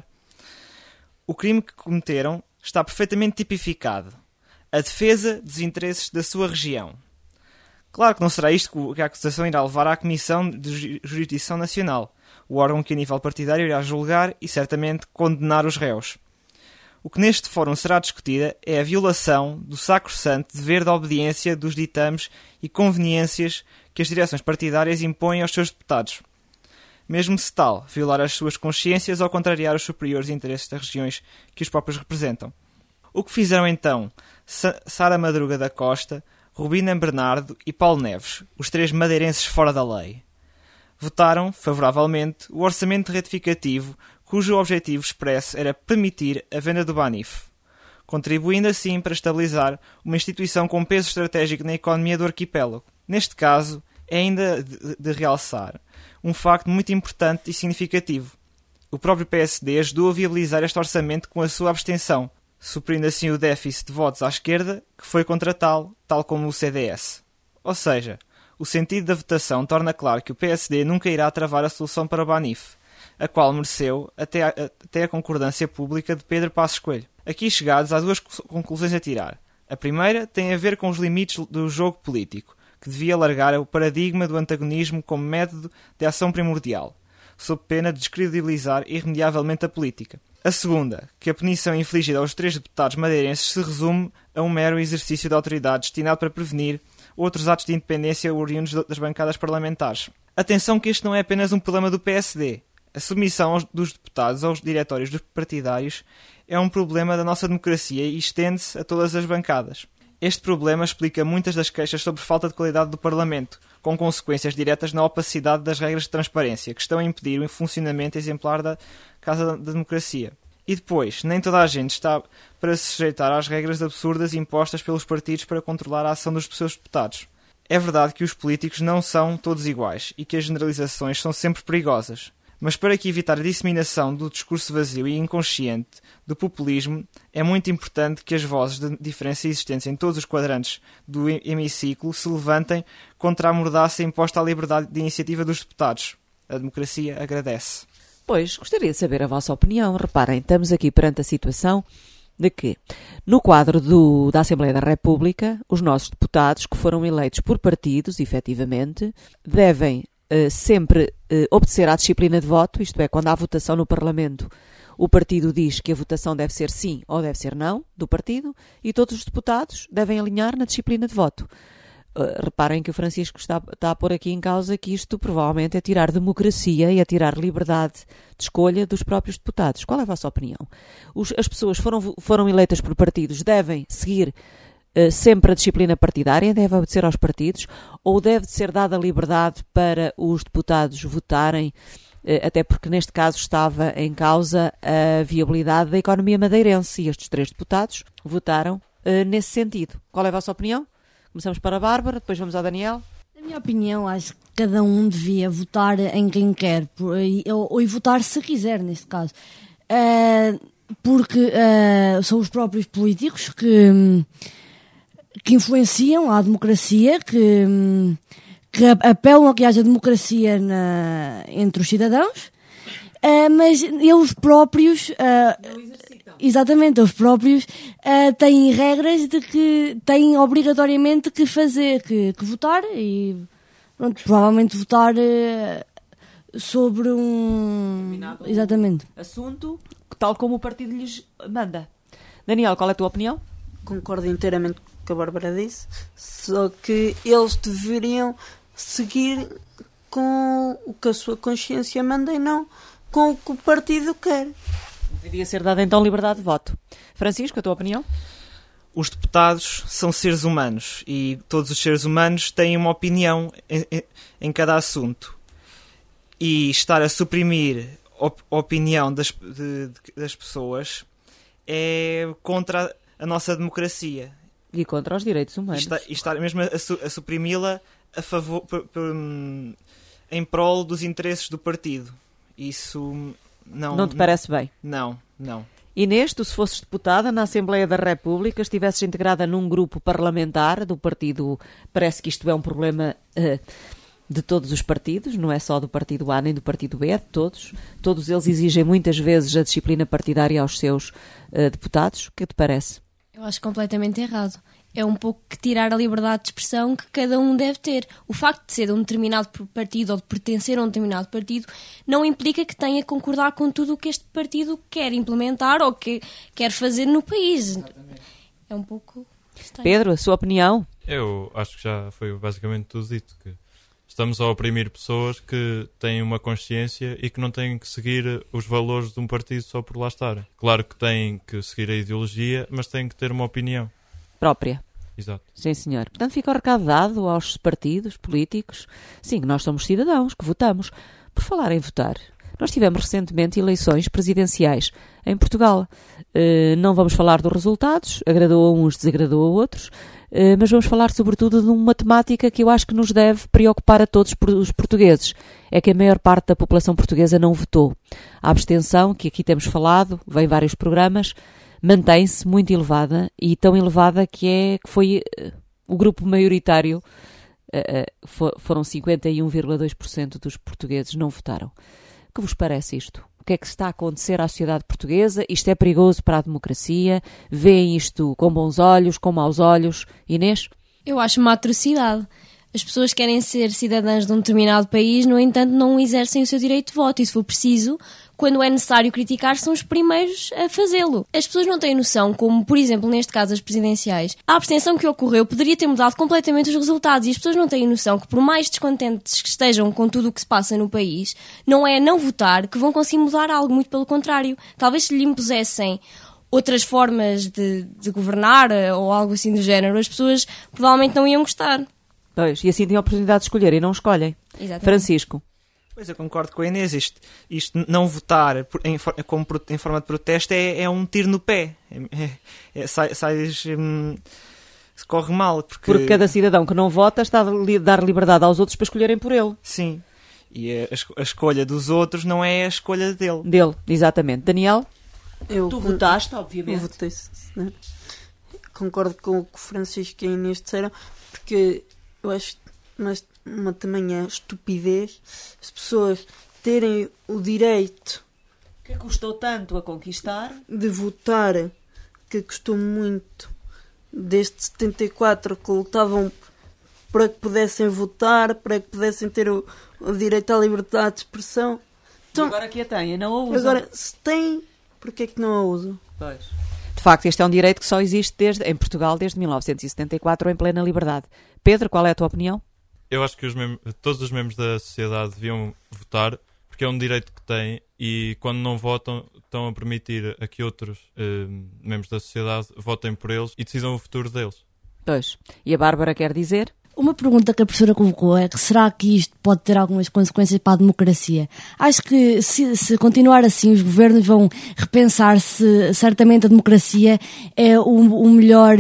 O crime que cometeram está perfeitamente tipificado: a defesa dos interesses da sua região. Claro que não será isto que a acusação irá levar à Comissão de Jurisdição Nacional, o órgão que a nível partidário irá julgar e certamente condenar os réus. O que neste fórum será discutida é a violação do sacrosanto dever de obediência dos ditames e conveniências que as direções partidárias impõem aos seus deputados, mesmo se tal violar as suas consciências ou contrariar os superiores interesses das regiões que os próprios representam. O que fizeram então Sara Madruga da Costa, Rubina Bernardo e Paulo Neves, os 3 madeirenses fora da lei? Votaram, favoravelmente, o orçamento retificativo, cujo objetivo expresso era permitir a venda do Banif, contribuindo assim para estabilizar uma instituição com peso estratégico na economia do arquipélago. Neste caso, é ainda de realçar um facto muito importante e significativo. O próprio PSD ajudou a viabilizar este orçamento com a sua abstenção, suprindo assim o déficit de votos à esquerda, que foi contra tal como o CDS. Ou seja, o sentido da votação torna claro que o PSD nunca irá travar a solução para o Banif, a qual mereceu até a concordância pública de Pedro Passos Coelho. Aqui chegados, há 2 conclusões a tirar. A primeira tem a ver com os limites do jogo político, que devia alargar o paradigma do antagonismo como método de ação primordial, sob pena de descredibilizar irremediavelmente a política. A segunda, que a punição infligida aos 3 deputados madeirenses se resume a um mero exercício de autoridade destinado para prevenir outros atos de independência oriundos das bancadas parlamentares. Atenção que este não é apenas um problema do PSD. A submissão dos deputados aos diretórios dos partidários é um problema da nossa democracia e estende-se a todas as bancadas. Este problema explica muitas das queixas sobre falta de qualidade do Parlamento, com consequências diretas na opacidade das regras de transparência, que estão a impedir o funcionamento exemplar da Casa da Democracia. E depois, nem toda a gente está para se sujeitar às regras absurdas impostas pelos partidos para controlar a ação dos seus deputados. É verdade que os políticos não são todos iguais e que as generalizações são sempre perigosas. Mas para que evitar a disseminação do discurso vazio e inconsciente do populismo, é muito importante que as vozes de diferença existentes em todos os quadrantes do hemiciclo se levantem contra a mordaça imposta à liberdade de iniciativa dos deputados. A democracia agradece. Pois, gostaria de saber a vossa opinião. Reparem, estamos aqui perante a situação de que, no quadro da Assembleia da República, os nossos deputados, que foram eleitos por partidos, efetivamente, devem sempre obedecer à disciplina de voto, isto é, quando há votação no Parlamento, o partido diz que a votação deve ser sim ou deve ser não, do partido, e todos os deputados devem alinhar na disciplina de voto. Reparem que o Francisco está a pôr aqui em causa que isto provavelmente é tirar democracia e é tirar liberdade de escolha dos próprios deputados. Qual é a vossa opinião? As pessoas foram eleitas por partidos, devem seguir sempre a disciplina partidária, deve obedecer aos partidos, ou deve ser dada liberdade para os deputados votarem, até porque neste caso estava em causa a viabilidade da economia madeirense e estes 3 deputados votaram nesse sentido. Qual é a vossa opinião? Começamos para a Bárbara, depois vamos ao Daniel. Na minha opinião, acho que cada um devia votar em quem quer, ou votar se quiser, neste caso. Porque são os próprios políticos que influenciam a democracia, que apelam a que haja democracia entre os cidadãos, mas eles próprios... Exatamente, os próprios têm regras de que têm obrigatoriamente que votar e pronto, provavelmente votar sobre um exatamente assunto, tal como o partido lhes manda. Daniel, qual é a tua opinião? Concordo inteiramente com o que a Bárbara disse, só que eles deveriam seguir com o que a sua consciência manda e não com o que o partido quer. Deveria ser dada então liberdade de voto. Francisco, a tua opinião? Os deputados são seres humanos e todos os seres humanos têm uma opinião em cada assunto. e estar a suprimir a opinião das pessoas é contra a nossa democracia. E contra os direitos humanos. E estar mesmo a suprimi-la a favor, em prol dos interesses do partido. Isso não te parece bem? Não. Inês, tu se fosses deputada na Assembleia da República, estivesses integrada num grupo parlamentar do partido, parece que isto é um problema de todos os partidos, não é só do partido A nem do partido B, é de todos. Todos eles exigem muitas vezes a disciplina partidária aos seus deputados. O que te parece? Eu acho completamente errado. É um pouco que tirar a liberdade de expressão que cada um deve ter. O facto de ser de um determinado partido ou de pertencer a um determinado partido não implica que tenha que concordar com tudo o que este partido quer implementar ou que quer fazer no país. É um pouco estranho. Pedro, a sua opinião? Eu acho que já foi basicamente tudo dito. Que estamos a oprimir pessoas que têm uma consciência e que não têm que seguir os valores de um partido só por lá estar. Claro que têm que seguir a ideologia, mas têm que ter uma opinião própria. Exato. Sim, senhor. Portanto, fica o recado dado aos partidos políticos. Sim, nós somos cidadãos que votamos. Por falar em votar, nós tivemos recentemente eleições presidenciais em Portugal. Não vamos falar dos resultados, agradou a uns, desagradou a outros, mas vamos falar sobretudo de uma temática que eu acho que nos deve preocupar a todos os portugueses. É que a maior parte da população portuguesa não votou. A abstenção, que aqui temos falado, vem em vários programas, mantém-se muito elevada, e tão elevada que foi o grupo maioritário, foram 51,2% dos portugueses não votaram. O que vos parece isto? O que é que está a acontecer à sociedade portuguesa? Isto é perigoso para a democracia? Veem isto com bons olhos, com maus olhos? Inês? Eu acho uma atrocidade. As pessoas querem ser cidadãs de um determinado país, no entanto não exercem o seu direito de voto. E se for preciso, quando é necessário criticar, são os primeiros a fazê-lo. As pessoas não têm noção, como por exemplo neste caso as presidenciais, a abstenção que ocorreu poderia ter mudado completamente os resultados, e as pessoas não têm noção que por mais descontentes que estejam com tudo o que se passa no país, não é não votar que vão conseguir mudar algo, muito pelo contrário. Talvez se lhe impusessem outras formas de governar ou algo assim do género, as pessoas provavelmente não iam gostar. Pois, e assim têm a oportunidade de escolher e não escolhem. Exatamente. Francisco? Pois, eu concordo com a Inês. Isto não votar em forma de protesto é um tiro no pé. Corre mal. Porque cada cidadão que não vota está a dar liberdade aos outros para escolherem por ele. Sim. E a escolha dos outros não é a escolha dele. Dele, exatamente. Daniel? Tu votaste, obviamente. Eu votei, né? Concordo com o que o Francisco e a Inês disseram, porque eu acho também a estupidez as pessoas terem o direito que custou tanto a conquistar de votar, que custou muito desde 74, que lutavam para que pudessem votar, para que pudessem ter o direito à liberdade de expressão. Então, e agora que a têm, não a usam. Agora, se têm, porquê é que não a usam? Pois. De facto, este é um direito que só existe em Portugal desde 1974, em plena liberdade. Pedro, qual é a tua opinião? Eu acho que todos os membros da sociedade deviam votar, porque é um direito que têm, e quando não votam estão a permitir a que outros membros da sociedade votem por eles e decidam o futuro deles. Pois. E a Bárbara quer dizer? Uma pergunta que a professora colocou é que será que isto pode ter algumas consequências para a democracia? Acho que se continuar assim os governos vão repensar se certamente a democracia é o melhor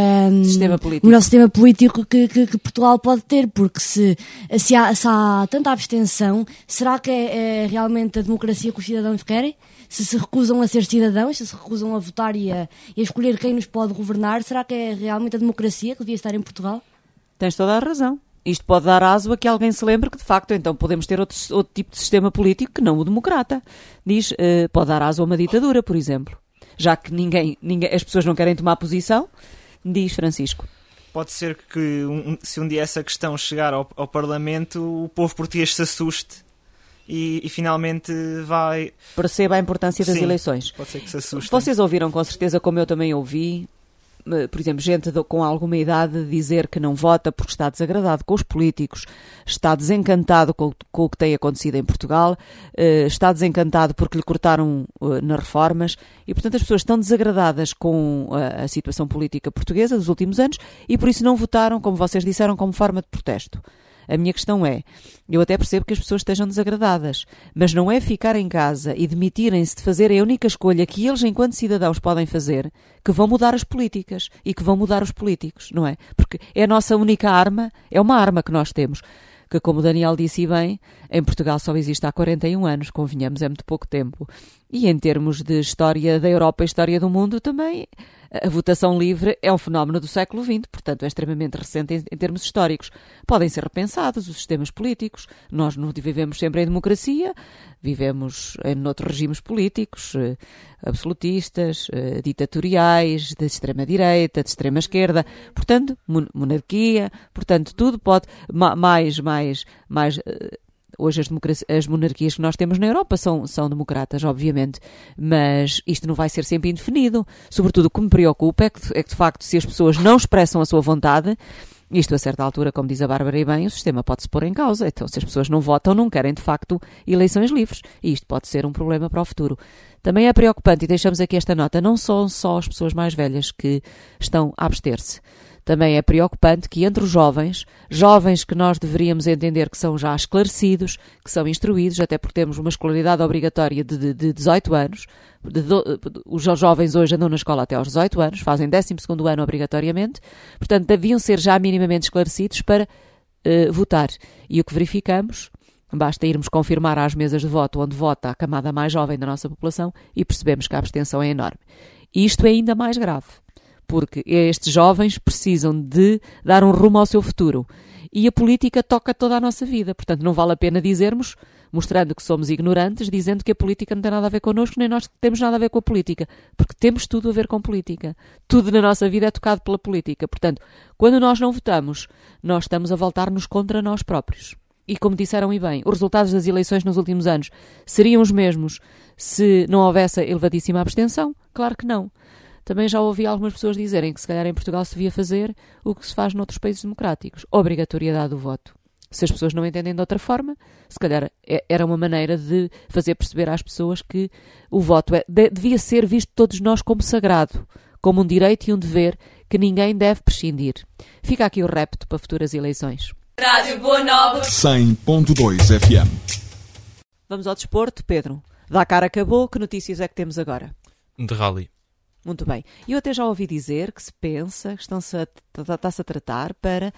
sistema político que Portugal pode ter, porque se há tanta abstenção, será que é realmente a democracia que os cidadãos querem? Se recusam a ser cidadãos, se recusam a votar e a escolher quem nos pode governar, será que é realmente a democracia que devia estar em Portugal? Tens toda a razão. Isto pode dar aso a que alguém se lembre que, de facto, então podemos ter outro tipo de sistema político que não o democrata. Pode dar aso a uma ditadura, por exemplo. Já que as pessoas não querem tomar posição, diz Francisco. Pode ser que se um dia essa questão chegar ao Parlamento, o povo português se assuste e finalmente vai... Perceba a importância das eleições. Pode ser que se assuste. Vocês ouviram com certeza, como eu também ouvi, por exemplo, gente com alguma idade dizer que não vota porque está desagradado com os políticos, está desencantado com o que tem acontecido em Portugal, está desencantado porque lhe cortaram nas reformas, e portanto as pessoas estão desagradadas com a situação política portuguesa dos últimos anos e por isso não votaram, como vocês disseram, como forma de protesto. A minha questão é, eu até percebo que as pessoas estejam desagradadas, mas não é ficar em casa e demitirem-se de fazerem a única escolha que eles, enquanto cidadãos, podem fazer, que vão mudar as políticas e que vão mudar os políticos, não é? Porque é a nossa única arma, é uma arma que nós temos, que, como o Daniel disse bem, em Portugal só existe há 41 anos, convenhamos, é muito pouco tempo. E em termos de história da Europa e história do mundo também, a votação livre é um fenómeno do século XX, portanto é extremamente recente em termos históricos. Podem ser repensados os sistemas políticos. Nós não vivemos sempre em democracia, vivemos em outros regimes políticos, absolutistas, ditatoriais, de extrema-direita, de extrema-esquerda, portanto, monarquia, portanto, tudo pode, hoje as monarquias que nós temos na Europa são democratas, obviamente, mas isto não vai ser sempre indefinido. Sobretudo o que me preocupa é que, de facto, se as pessoas não expressam a sua vontade, isto a certa altura, como diz a Bárbara e bem, o sistema pode-se pôr em causa. Então, se as pessoas não votam, não querem, de facto, eleições livres. E isto pode ser um problema para o futuro. Também é preocupante, e deixamos aqui esta nota, não são só as pessoas mais velhas que estão a abster-se. Também é preocupante que entre os jovens que nós deveríamos entender que são já esclarecidos, que são instruídos, até porque temos uma escolaridade obrigatória de 18 anos, os jovens hoje andam na escola até aos 18 anos, fazem 12º ano obrigatoriamente, portanto deviam ser já minimamente esclarecidos para votar. E o que verificamos, basta irmos confirmar às mesas de voto onde vota a camada mais jovem da nossa população e percebemos que a abstenção é enorme. E isto é ainda mais grave, porque estes jovens precisam de dar um rumo ao seu futuro. E a política toca toda a nossa vida. Portanto, não vale a pena dizermos, mostrando que somos ignorantes, dizendo que a política não tem nada a ver connosco, nem nós temos nada a ver com a política. Porque temos tudo a ver com política. Tudo na nossa vida é tocado pela política. Portanto, quando nós não votamos, nós estamos a voltar-nos contra nós próprios. E como disseram e bem, os resultados das eleições nos últimos anos seriam os mesmos se não houvesse elevadíssima abstenção? Claro que não. Também já ouvi algumas pessoas dizerem que se calhar em Portugal se devia fazer o que se faz noutros países democráticos. Obrigatoriedade do voto. Se as pessoas não entendem de outra forma, se calhar era uma maneira de fazer perceber às pessoas que o voto devia ser visto todos nós como sagrado, como um direito e um dever que ninguém deve prescindir. Fica aqui o repto para futuras eleições. Rádio Boa Nova 100.2 FM. Vamos ao desporto, Pedro. Dakar acabou, que notícias é que temos agora? De rally. Muito bem. Eu até já ouvi dizer que se pensa, que está-se a tratar para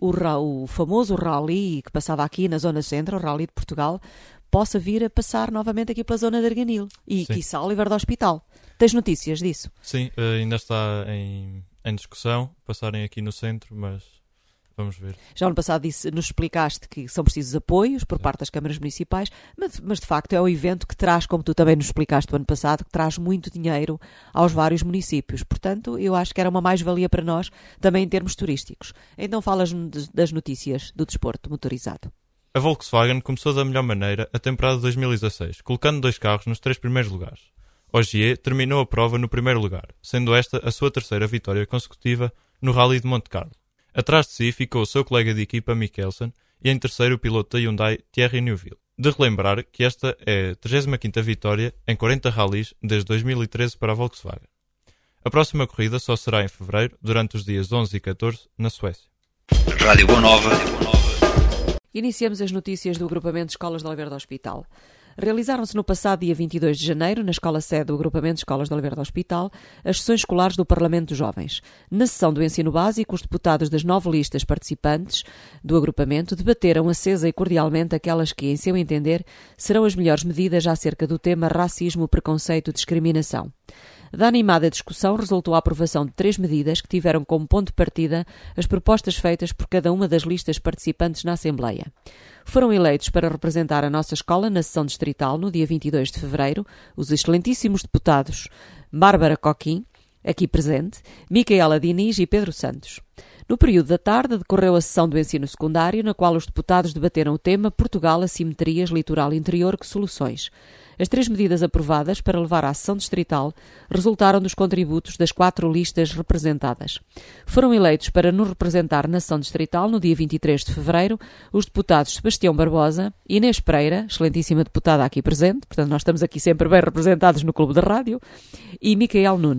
o famoso rally que passava aqui na Zona Centro, o Rally de Portugal, possa vir a passar novamente aqui pela zona de Arganil e, quiçá, Oliver do Hospital. Tens notícias disso? Sim, ainda está em discussão, passarem aqui no centro, mas vamos ver. Já no passado nos explicaste que são precisos apoios por parte das câmaras municipais, mas de facto é um evento que traz, como tu também nos explicaste o ano passado, que traz muito dinheiro aos vários municípios. Portanto, eu acho que era uma mais-valia para nós, também em termos turísticos. Então falas-me das notícias do desporto motorizado. A Volkswagen começou da melhor maneira a temporada de 2016, colocando 2 carros nos 3 primeiros lugares. Ogier terminou a prova no primeiro lugar, sendo esta a sua terceira vitória consecutiva no Rally de Monte Carlo. Atrás de si ficou o seu colega de equipa Mikkelsen e em terceiro o piloto da Hyundai Thierry Neuville. De relembrar que esta é a 35ª vitória em 40 rallies desde 2013 para a Volkswagen. A próxima corrida só será em fevereiro, durante os dias 11 e 14, na Suécia. Rádio Boa Nova. Iniciamos as notícias do agrupamento de escolas de Oliver do Hospital. Realizaram-se no passado dia 22 de janeiro, na escola sede do agrupamento de escolas de Oliver do Hospital, as sessões escolares do Parlamento dos Jovens. Na sessão do ensino básico, os deputados das 9 listas participantes do agrupamento debateram acesa e cordialmente aquelas que, em seu entender, serão as melhores medidas acerca do tema racismo, preconceito e discriminação. Da animada discussão resultou a aprovação de 3 medidas que tiveram como ponto de partida as propostas feitas por cada uma das listas participantes na Assembleia. Foram eleitos para representar a nossa escola na sessão distrital no dia 22 de fevereiro os excelentíssimos deputados Bárbara Coquim, aqui presente, Micaela Diniz e Pedro Santos. No período da tarde decorreu a sessão do ensino secundário, na qual os deputados debateram o tema Portugal, assimetrias, litoral interior, que soluções? As 3 medidas aprovadas para levar à sessão distrital resultaram dos contributos das 4 listas representadas. Foram eleitos para nos representar na sessão distrital, no dia 23 de fevereiro, os deputados Sebastião Barbosa, Inês Pereira, excelentíssima deputada aqui presente, portanto nós estamos aqui sempre bem representados no Clube da Rádio, e Micael Nunes.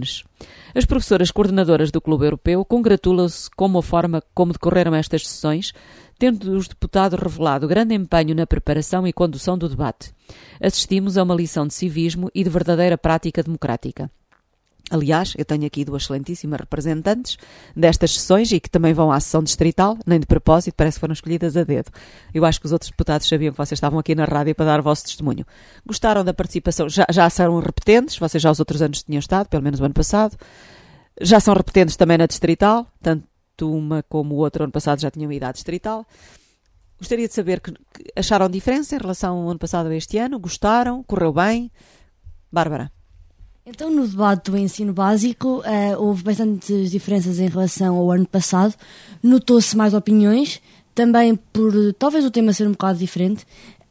As professoras coordenadoras do Clube Europeu congratulam-se com a forma como decorreram estas sessões, tendo os deputados revelado grande empenho na preparação e condução do debate. Assistimos a uma lição de civismo e de verdadeira prática democrática. Aliás, eu tenho aqui duas excelentíssimas representantes destas sessões e que também vão à sessão distrital, nem de propósito, parece que foram escolhidas a dedo. Eu acho que os outros deputados sabiam que vocês estavam aqui na rádio para dar o vosso testemunho. Gostaram da participação? Já são repetentes, vocês já os outros anos tinham estado, pelo menos o ano passado. Já são repetentes também na distrital, tanto uma como o outro ano passado já tinham ido à distrital. Gostaria de saber que acharam diferença em relação ao ano passado a este ano? Gostaram? Correu bem? Bárbara? Então, no debate do ensino básico, houve bastantes diferenças em relação ao ano passado. Notou-se mais opiniões, também por talvez o tema ser um bocado diferente,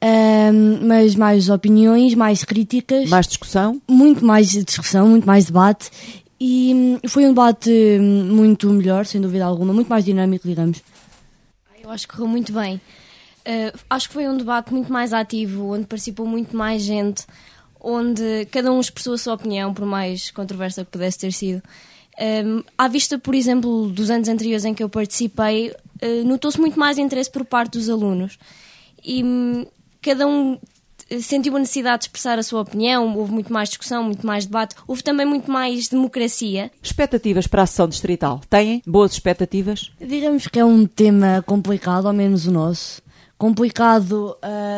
mas mais opiniões, mais críticas. Mais discussão? Muito mais discussão, muito mais debate. E foi um debate muito melhor, sem dúvida alguma, muito mais dinâmico, digamos. Eu acho que correu muito bem. Acho que foi um debate muito mais ativo, onde participou muito mais gente, onde cada um expressou a sua opinião, por mais controversa que pudesse ter sido. À vista, por exemplo, dos anos anteriores em que eu participei, notou-se muito mais interesse por parte dos alunos. E cada um sentiu a necessidade de expressar a sua opinião, houve muito mais discussão, muito mais debate, houve também muito mais democracia. Expectativas para a sessão distrital? Têm boas expectativas? Digamos que é um tema complicado, ao menos o nosso. Complicado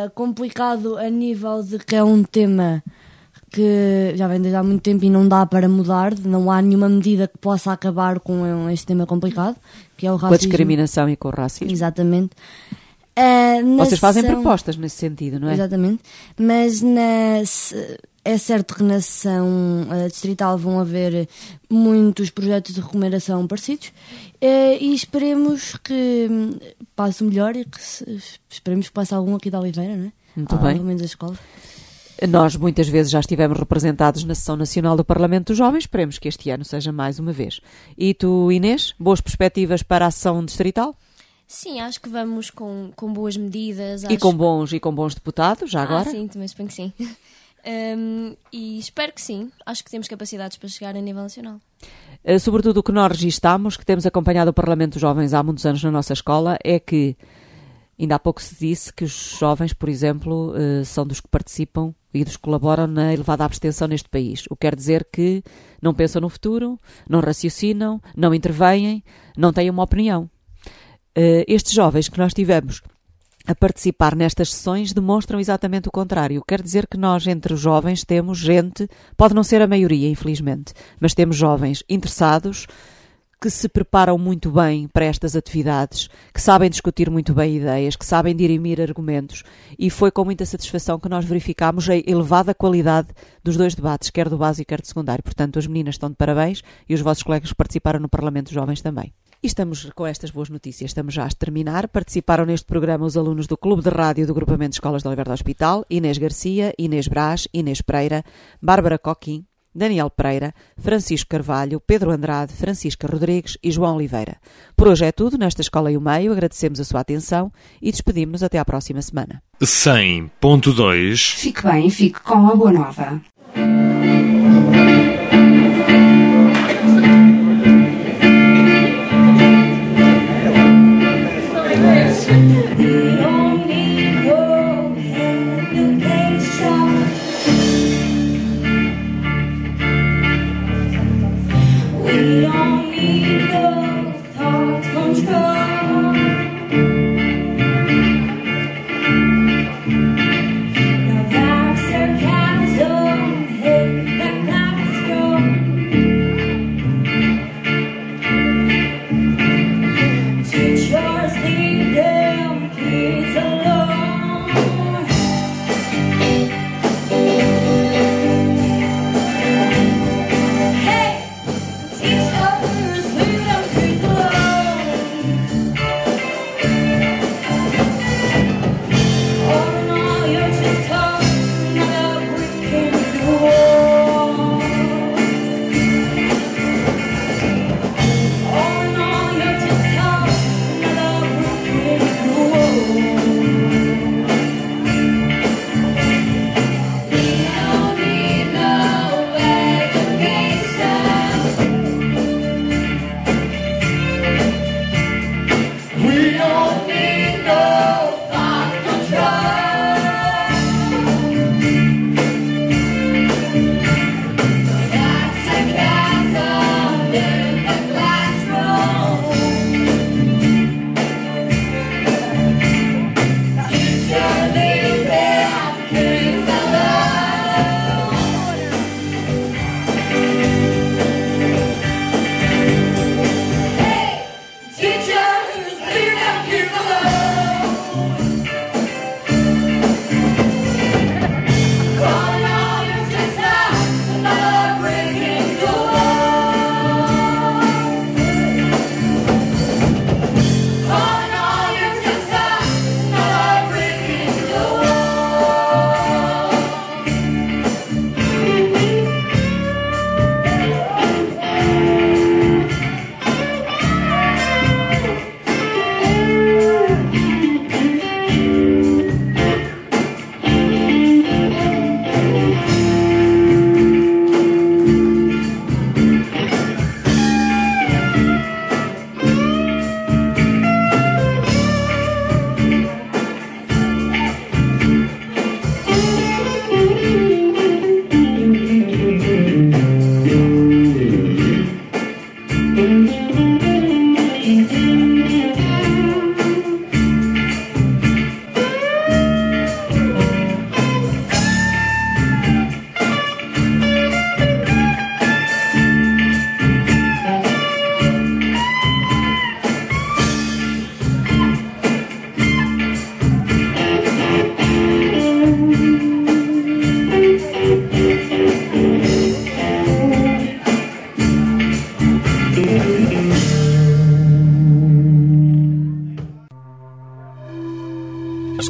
a nível de que é um tema que já vem desde há muito tempo e não dá para mudar, não há nenhuma medida que possa acabar com este tema complicado, que é o racismo. Com a discriminação e com o racismo. Exatamente. Vocês fazem propostas nesse sentido, não é? Exatamente. Mas é certo que na sessão distrital vão haver muitos projetos de remuneração parecidos e esperemos que passe melhor e que esperemos que passe algum aqui da Oliveira, não é? Muito bem. Pelo menos a escola. Nós muitas vezes já estivemos representados na Sessão Nacional do Parlamento dos Jovens, esperemos que este ano seja mais uma vez. E tu, Inês, boas perspectivas para a sessão distrital? Sim, acho que vamos com boas medidas. E com bons deputados, já agora? Sim, também suponho que sim. E espero que sim. Acho que temos capacidades para chegar a nível nacional. Sobretudo o que nós registamos, que temos acompanhado o Parlamento dos Jovens há muitos anos na nossa escola, é que ainda há pouco se disse que os jovens, por exemplo, são dos que participam e dos que colaboram na elevada abstenção neste país. O que quer dizer que não pensam no futuro, não raciocinam, não intervêm, não têm uma opinião. Estes jovens que nós tivemos a participar nestas sessões demonstram exatamente o contrário. Quer dizer que nós, entre os jovens, temos gente, pode não ser a maioria, infelizmente, mas temos jovens interessados, que se preparam muito bem para estas atividades, que sabem discutir muito bem ideias, que sabem dirimir argumentos, e foi com muita satisfação que nós verificámos a elevada qualidade dos dois debates, quer do básico, quer do secundário. Portanto, as meninas estão de parabéns e os vossos colegas que participaram no Parlamento dos Jovens também. E estamos com estas boas notícias, estamos já a terminar. Participaram neste programa os alunos do Clube de Rádio do Grupamento de Escolas de Oliveira do Hospital, Inês Garcia, Inês Brás, Inês Pereira, Bárbara Coquim, Daniel Pereira, Francisco Carvalho, Pedro Andrade, Francisca Rodrigues e João Oliveira. Por hoje é tudo nesta Escola e o Meio, agradecemos a sua atenção e despedimos-nos até à próxima semana. 100.2 Fique bem, fique com a Boa Nova. Now that's sarcasm, hit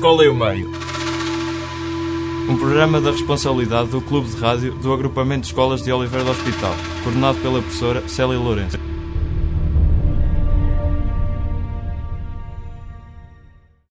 escola e o meio. Um programa da responsabilidade do Clube de Rádio do Agrupamento de Escolas de Oliveira do Hospital, coordenado pela professora Célia Lourenço.